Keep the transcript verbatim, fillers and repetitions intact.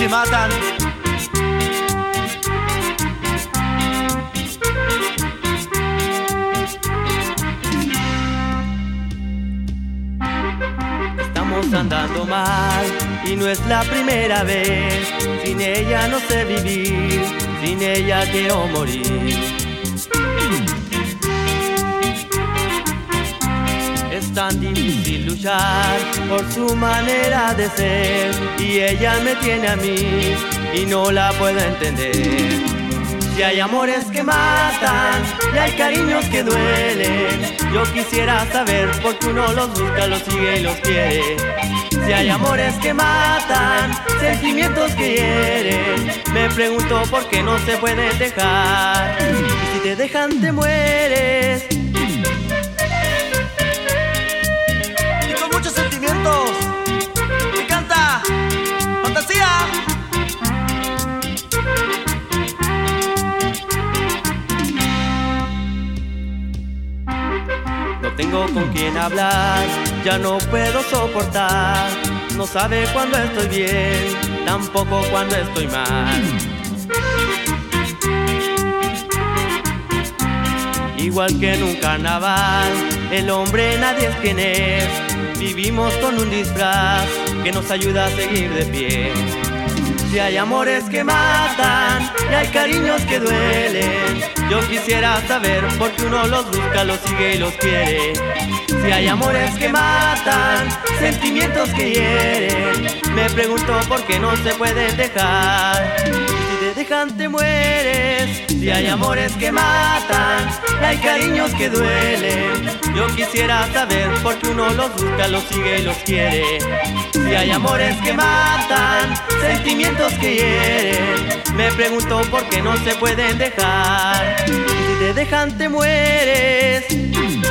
se matan. Estamos andando mal y no es la primera vez. Sin ella no sé vivir, sin ella quiero morir. Es tan difícil luchar por su manera de ser, y ella me tiene a mí y no la puedo entender. Si hay amores que matan y hay cariños que duelen, yo quisiera saber por qué uno los busca, los sigue y los quiere. Si hay amores que matan, sentimientos que hieren, me pregunto por qué no se pueden dejar. Y si te dejan te mueres. Y con muchos sentimientos, me canta Fantasía. No tengo con quién hablar, ya no puedo soportar. No sabe cuando estoy bien, tampoco cuando estoy mal. Igual que en un carnaval, el hombre nadie es quien es. Vivimos con un disfraz que nos ayuda a seguir de pie. Si hay amores que matan y hay cariños que duelen, yo quisiera saber por qué uno los busca, los sigue y los quiere. Si hay amores que matan, sentimientos que hieren, me pregunto por qué no se pueden dejar. Y si te dejan te mueres. Si hay amores que matan y hay cariños que duelen, yo quisiera saber por qué uno los busca, los sigue y los quiere. Si hay amores que matan, sentimientos que hieren, me pregunto por qué no se pueden dejar. Y si te dejan te mueres.